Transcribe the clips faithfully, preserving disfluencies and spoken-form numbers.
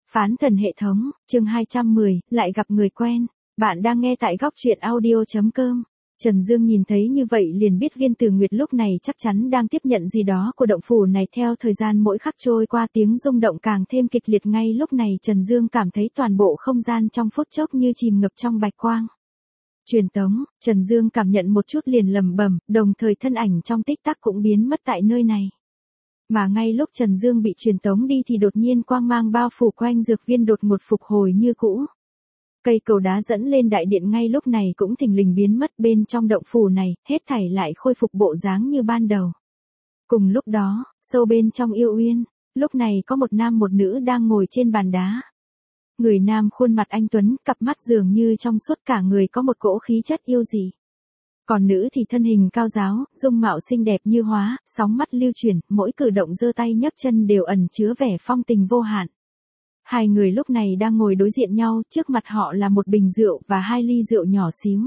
Phán thần hệ thống, chương hai trăm mười, lại gặp người quen. Bạn đang nghe tại góc truyện audio chấm com. Trần Dương nhìn thấy như vậy liền biết Viên Tử Nguyệt lúc này chắc chắn đang tiếp nhận gì đó của động phủ này. Theo thời gian mỗi khắc trôi qua, tiếng rung động càng thêm kịch liệt. Ngay lúc này Trần Dương cảm thấy toàn bộ không gian trong phút chốc như chìm ngập trong bạch quang. Truyền tống, Trần Dương cảm nhận một chút liền lẩm bẩm, đồng thời thân ảnh trong tích tắc cũng biến mất tại nơi này. Mà ngay lúc Trần Dương bị truyền tống đi thì đột nhiên quang mang bao phủ quanh dược viên đột ngột phục hồi như cũ. Cây cầu đá dẫn lên đại điện ngay lúc này cũng thình lình biến mất. Bên trong động phủ này, hết thảy lại khôi phục bộ dáng như ban đầu. Cùng lúc đó, sâu bên trong yêu uyên, lúc này có một nam một nữ đang ngồi trên bàn đá. Người nam khuôn mặt anh tuấn, cặp mắt dường như trong suốt, cả người có một cỗ khí chất yêu dị. Còn nữ thì thân hình cao ráo, dung mạo xinh đẹp như hóa, sóng mắt lưu chuyển, mỗi cử động giơ tay nhấc chân đều ẩn chứa vẻ phong tình vô hạn. Hai người lúc này đang ngồi đối diện nhau, trước mặt họ là một bình rượu và hai ly rượu nhỏ xíu.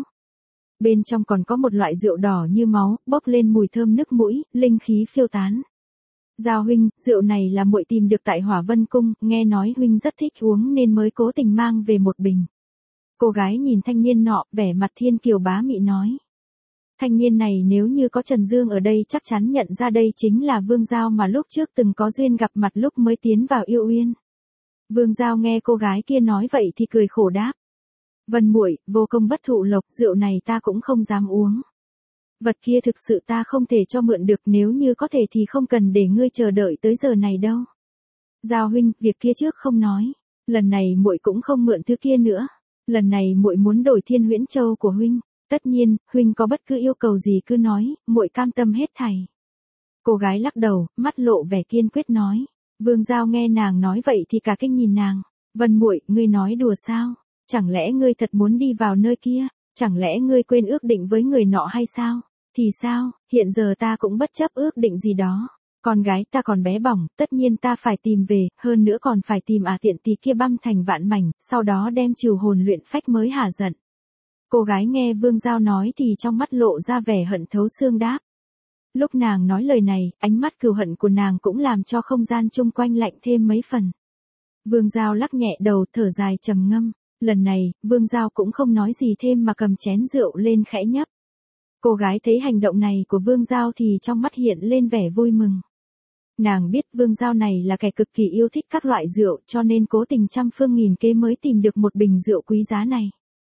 Bên trong còn có một loại rượu đỏ như máu, bốc lên mùi thơm nức mũi, linh khí phiêu tán. Giao huynh, rượu này là muội tìm được tại Hỏa Vân Cung, nghe nói huynh rất thích uống nên mới cố tình mang về một bình. Cô gái nhìn thanh niên nọ, vẻ mặt thiên kiều bá mị nói. Thanh niên này nếu như có Trần Dương ở đây chắc chắn nhận ra đây chính là Vương Giao mà lúc trước từng có duyên gặp mặt lúc mới tiến vào yêu uyên. Vương Giao nghe cô gái kia nói vậy thì cười khổ đáp. Vân muội, vô công bất thụ lộc, rượu này ta cũng không dám uống. Vật kia thực sự ta không thể cho mượn được, nếu như có thể thì không cần để ngươi chờ đợi tới giờ này đâu. Giao huynh, việc kia trước không nói, lần này muội cũng không mượn thứ kia nữa. Lần này muội muốn đổi Thiên Huyễn Châu của huynh. Tất nhiên, huynh có bất cứ yêu cầu gì cứ nói, muội cam tâm hết thảy. Cô gái lắc đầu, mắt lộ vẻ kiên quyết nói. Vương Giao nghe nàng nói vậy thì cả kinh nhìn nàng. Vân muội, ngươi nói đùa sao? Chẳng lẽ ngươi thật muốn đi vào nơi kia? Chẳng lẽ ngươi quên ước định với người nọ hay sao? Thì sao, hiện giờ ta cũng bất chấp ước định gì đó. Con gái ta còn bé bỏng, tất nhiên ta phải tìm về, hơn nữa còn phải tìm ả tiện tỳ kia băm thành vạn mảnh, sau đó đem trừ hồn luyện phách mới hả giận. Cô gái nghe Vương Giao nói thì trong mắt lộ ra vẻ hận thấu xương đáp. Lúc nàng nói lời này, ánh mắt cừu hận của nàng cũng làm cho không gian chung quanh lạnh thêm mấy phần. Vương Giao lắc nhẹ đầu, thở dài trầm ngâm. Lần này, Vương Giao cũng không nói gì thêm mà cầm chén rượu lên khẽ nhấp. Cô gái thấy hành động này của Vương Giao thì trong mắt hiện lên vẻ vui mừng. Nàng biết Vương Giao này là kẻ cực kỳ yêu thích các loại rượu cho nên cố tình trăm phương nghìn kế mới tìm được một bình rượu quý giá này.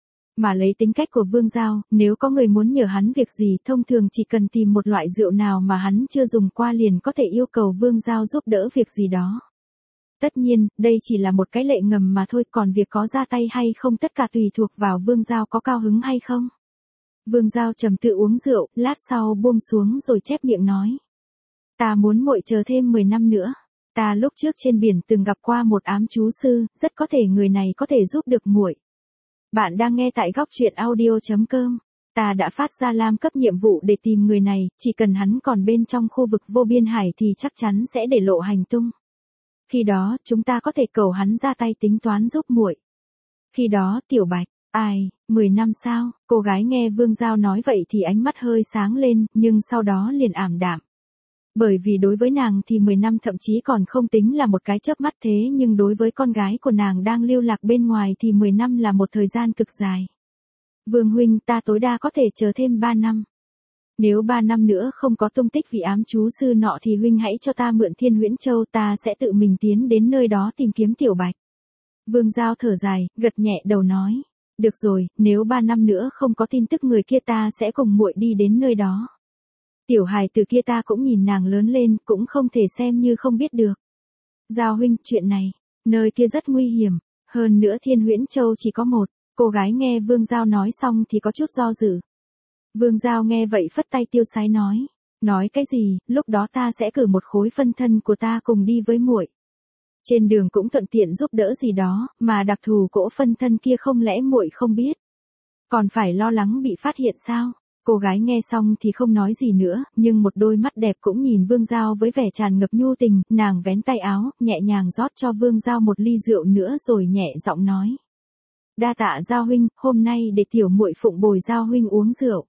Mà lấy tính cách của Vương Giao, nếu có người muốn nhờ hắn việc gì thông thường chỉ cần tìm một loại rượu nào mà hắn chưa dùng qua liền có thể yêu cầu Vương Giao giúp đỡ việc gì đó. Tất nhiên, đây chỉ là một cái lệ ngầm mà thôi, còn việc có ra tay hay không tất cả tùy thuộc vào Vương Giao có cao hứng hay không. Vương Giao trầm tự uống rượu, lát sau buông xuống rồi chép miệng nói. Ta muốn muội chờ thêm mười năm nữa. Ta lúc trước trên biển từng gặp qua một ám chú sư, rất có thể người này có thể giúp được muội. Bạn đang nghe tại góc truyện audio chấm com. Ta đã phát ra lam cấp nhiệm vụ để tìm người này, chỉ cần hắn còn bên trong khu vực vô biên hải thì chắc chắn sẽ để lộ hành tung. Khi đó, chúng ta có thể cầu hắn ra tay tính toán giúp muội. Khi đó, Tiểu Bạch, ai, mười năm sao? Cô gái nghe Vương Giao nói vậy thì ánh mắt hơi sáng lên, nhưng sau đó liền ảm đạm. Bởi vì đối với nàng thì mười năm thậm chí còn không tính là một cái chớp mắt, thế nhưng đối với con gái của nàng đang lưu lạc bên ngoài thì mười năm là một thời gian cực dài. Vương huynh, ta tối đa có thể chờ thêm ba năm. Nếu ba năm nữa không có tung tích vị ám chú sư nọ thì huynh hãy cho ta mượn Thiên Huyễn Châu, ta sẽ tự mình tiến đến nơi đó tìm kiếm Tiểu Bạch. Vương Giao thở dài, gật nhẹ đầu nói. Được rồi, nếu ba năm nữa không có tin tức người kia ta sẽ cùng muội đi đến nơi đó. Tiểu hài từ kia ta cũng nhìn nàng lớn lên, cũng không thể xem như không biết được. Giao huynh, chuyện này, nơi kia rất nguy hiểm, hơn nữa Thiên Huyễn Châu chỉ có một. Cô gái nghe Vương Giao nói xong thì có chút do dự. Vương Giao nghe vậy phất tay tiêu sái nói. Nói cái gì, lúc đó ta sẽ cử một khối phân thân của ta cùng đi với muội. Trên đường cũng thuận tiện giúp đỡ gì đó, mà đặc thù cỗ phân thân kia không lẽ muội không biết. Còn phải lo lắng bị phát hiện sao? Cô gái nghe xong thì không nói gì nữa, nhưng một đôi mắt đẹp cũng nhìn Vương Giao với vẻ tràn ngập nhu tình, nàng vén tay áo, nhẹ nhàng rót cho Vương Giao một ly rượu nữa rồi nhẹ giọng nói. Đa tạ Giao huynh, hôm nay để tiểu muội phụng bồi Giao huynh uống rượu.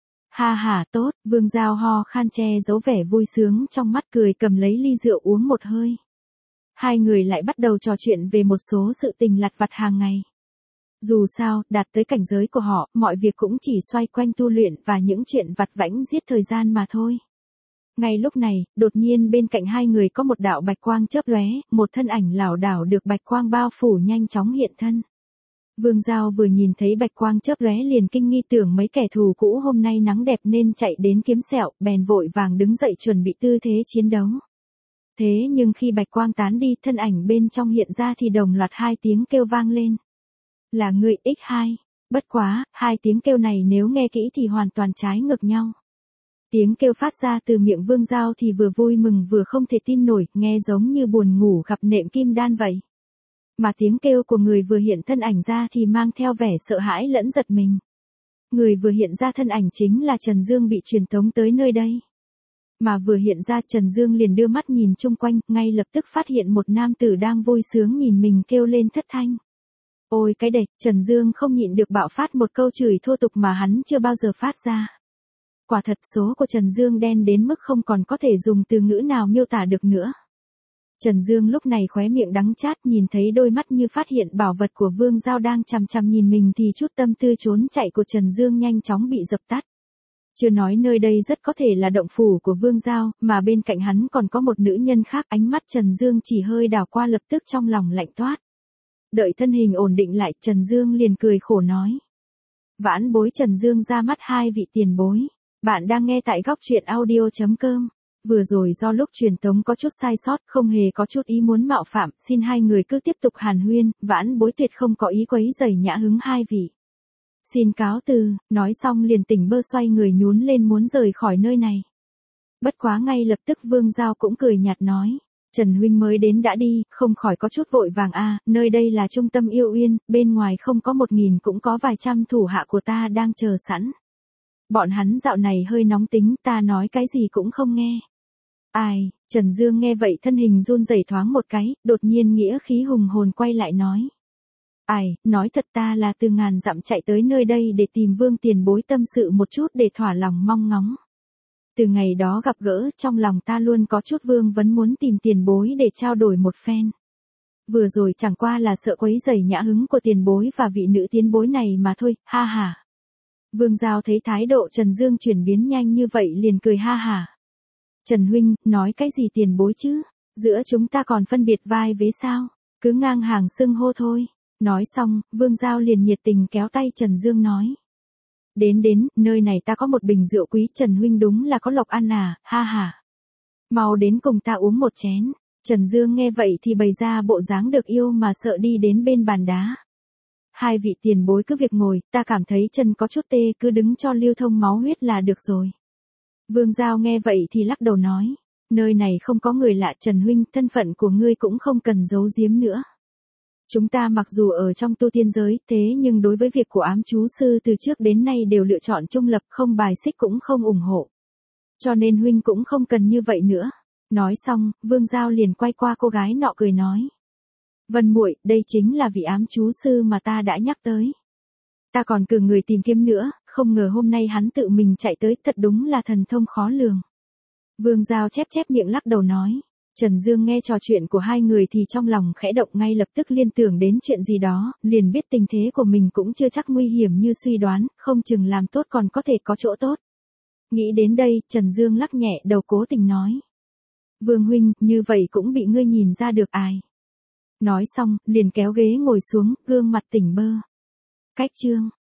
Ha ha, tốt, Vương Giao ho khan che giấu vẻ vui sướng trong mắt, cười cầm lấy ly rượu uống một hơi. Hai người lại bắt đầu trò chuyện về một số sự tình lặt vặt hàng ngày. Dù sao, đạt tới cảnh giới của họ, mọi việc cũng chỉ xoay quanh tu luyện và những chuyện vặt vãnh giết thời gian mà thôi. Ngay lúc này, đột nhiên bên cạnh hai người có một đạo bạch quang chớp lóe, một thân ảnh lảo đảo được bạch quang bao phủ nhanh chóng hiện thân. Vương Giao vừa nhìn thấy bạch quang chớp lóe liền kinh nghi tưởng mấy kẻ thù cũ hôm nay nắng đẹp nên chạy đến kiếm sẹo, bèn vội vàng đứng dậy chuẩn bị tư thế chiến đấu. Thế nhưng khi bạch quang tán đi, thân ảnh bên trong hiện ra thì đồng loạt hai tiếng kêu vang lên. Là người ích hai. Bất quá, hai tiếng kêu này nếu nghe kỹ thì hoàn toàn trái ngược nhau. Tiếng kêu phát ra từ miệng Vương Giao thì vừa vui mừng vừa không thể tin nổi, nghe giống như buồn ngủ gặp nệm kim đan vậy. Mà tiếng kêu của người vừa hiện thân ảnh ra thì mang theo vẻ sợ hãi lẫn giật mình. Người vừa hiện ra thân ảnh chính là Trần Dương bị truyền tống tới nơi đây. Mà vừa hiện ra Trần Dương liền đưa mắt nhìn chung quanh, ngay lập tức phát hiện một nam tử đang vui sướng nhìn mình kêu lên thất thanh. Ôi cái đệt, Trần Dương không nhịn được bạo phát một câu chửi thô tục mà hắn chưa bao giờ phát ra. Quả thật số của Trần Dương đen đến mức không còn có thể dùng từ ngữ nào miêu tả được nữa. Trần Dương lúc này khóe miệng đắng chát nhìn thấy đôi mắt như phát hiện bảo vật của Vương Giao đang chằm chằm nhìn mình thì chút tâm tư trốn chạy của Trần Dương nhanh chóng bị dập tắt. Chưa nói nơi đây rất có thể là động phủ của Vương Giao, mà bên cạnh hắn còn có một nữ nhân khác, ánh mắt Trần Dương chỉ hơi đảo qua lập tức trong lòng lạnh toát. Đợi thân hình ổn định lại, Trần Dương liền cười khổ nói. Vãn bối Trần Dương ra mắt hai vị tiền bối. Bạn đang nghe tại góc truyện audio chấm com. Vừa rồi do lúc truyền tống có chút sai sót, không hề có chút ý muốn mạo phạm, xin hai người cứ tiếp tục hàn huyên, vãn bối tuyệt không có ý quấy rầy nhã hứng hai vị. Xin cáo từ, nói xong liền tỉnh bơ xoay người nhún lên muốn rời khỏi nơi này. Bất quá ngay lập tức Vương Giao cũng cười nhạt nói. Trần huynh mới đến đã đi, không khỏi có chút vội vàng a, à, nơi đây là trung tâm yêu uyên, bên ngoài không có một nghìn cũng có vài trăm thủ hạ của ta đang chờ sẵn. Bọn hắn dạo này hơi nóng tính, ta nói cái gì cũng không nghe. Ai, Trần Dương nghe vậy thân hình run rẩy thoáng một cái, đột nhiên nghĩa khí hùng hồn quay lại nói. Ai, nói thật ta là từ ngàn dặm chạy tới nơi đây để tìm Vương tiền bối tâm sự một chút để thỏa lòng mong ngóng. Từ ngày đó gặp gỡ trong lòng ta luôn có chút vương vấn muốn tìm tiền bối để trao đổi một phen. Vừa rồi chẳng qua là sợ quấy rầy nhã hứng của tiền bối và vị nữ tiến bối này mà thôi, ha ha. Vương Giao thấy thái độ Trần Dương chuyển biến nhanh như vậy liền cười ha ha. Trần huynh, nói cái gì tiền bối chứ? Giữa chúng ta còn phân biệt vai vế sao? Cứ ngang hàng xưng hô thôi. Nói xong, Vương Giao liền nhiệt tình kéo tay Trần Dương nói. Đến đến, nơi này ta có một bình rượu quý, Trần huynh đúng là có lộc ăn à, ha ha. Mau đến cùng ta uống một chén. Trần Dương nghe vậy thì bày ra bộ dáng được yêu mà sợ đi đến bên bàn đá. Hai vị tiền bối cứ việc ngồi, ta cảm thấy chân có chút tê, cứ đứng cho lưu thông máu huyết là được rồi. Vương Giao nghe vậy thì lắc đầu nói. Nơi này không có người lạ Trần huynh, thân phận của ngươi cũng không cần giấu giếm nữa. Chúng ta mặc dù ở trong tu tiên giới, thế nhưng đối với việc của ám chú sư từ trước đến nay đều lựa chọn trung lập, không bài xích cũng không ủng hộ. Cho nên huynh cũng không cần như vậy nữa. Nói xong, Vương Giao liền quay qua cô gái nọ cười nói. Vân muội, đây chính là vị ám chú sư mà ta đã nhắc tới. Ta còn cử người tìm kiếm nữa, không ngờ hôm nay hắn tự mình chạy tới, thật đúng là thần thông khó lường. Vương Giao chép chép miệng lắc đầu nói. Trần Dương nghe trò chuyện của hai người thì trong lòng khẽ động, ngay lập tức liên tưởng đến chuyện gì đó, liền biết tình thế của mình cũng chưa chắc nguy hiểm như suy đoán, không chừng làm tốt còn có thể có chỗ tốt. Nghĩ đến đây, Trần Dương lắc nhẹ đầu cố tình nói. Vương huynh, như vậy cũng bị ngươi nhìn ra được ai. Nói xong, liền kéo ghế ngồi xuống, gương mặt tỉnh bơ. Cách chương.